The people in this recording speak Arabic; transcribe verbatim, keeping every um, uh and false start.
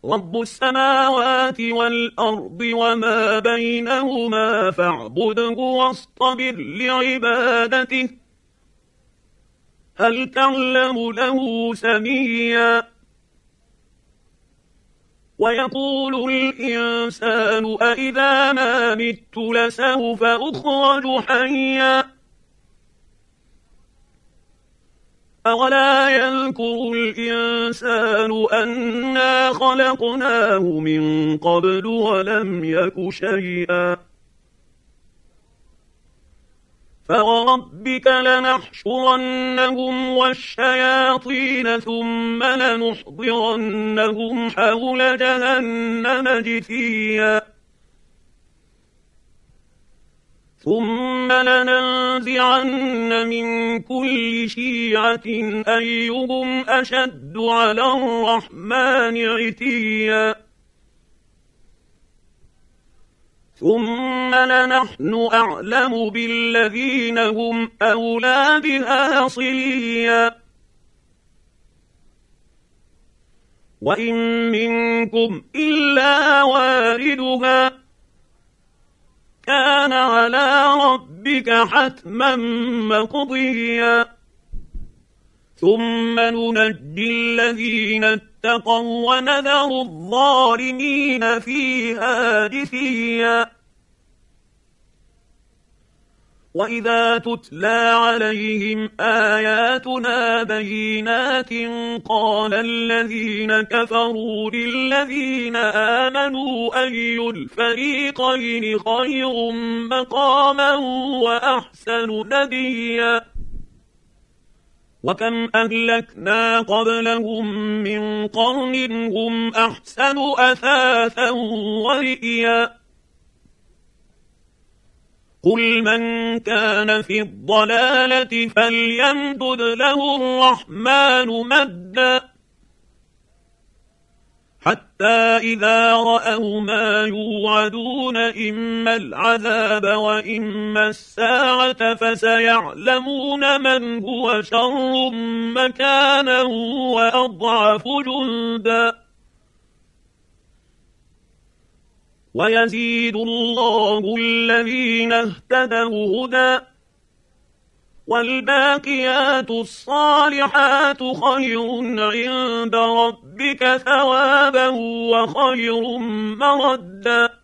رب السماوات والأرض وما بينهما فاعبده واصطبر لعبادته هل تعلم له سميا ويقول الإنسان أإذا ما مت لسوف أخرج حيا أولا يذكر الإنسان أنا خلقناه من قبل ولم يك شيئا فوربك لنحشرنهم والشياطين ثم لنحضرنهم حول جهنم جثيا ثم لننزعن من كل شيعة أيهم أشد على الرحمن عتيا ثم لنحن أعلم بالذين هم أولى بها صليا وإن منكم إلا واردها كان على ربك حتما مقضيا ثم ننجي الذين اتقوا ونذر الظالمين فيها جثيا وإذا تتلى عليهم آياتنا بينات قال الذين كفروا للذين آمنوا أي الفريقين خير مقاما وأحسن نديا وكم أهلكنا قبلهم من قرن هم أحسن أثاثا ورئيا قل من كان في الضلالة فليمدد له الرحمن مدا حتى إذا رأوا ما يوعدون إما العذاب وإما الساعة فسيعلمون من هو شر مكانا وأضعف جندا ويزيد الله الذين اهتدوا هدى والباقيات الصالحات خير عند ربك ثوابا وخير مردا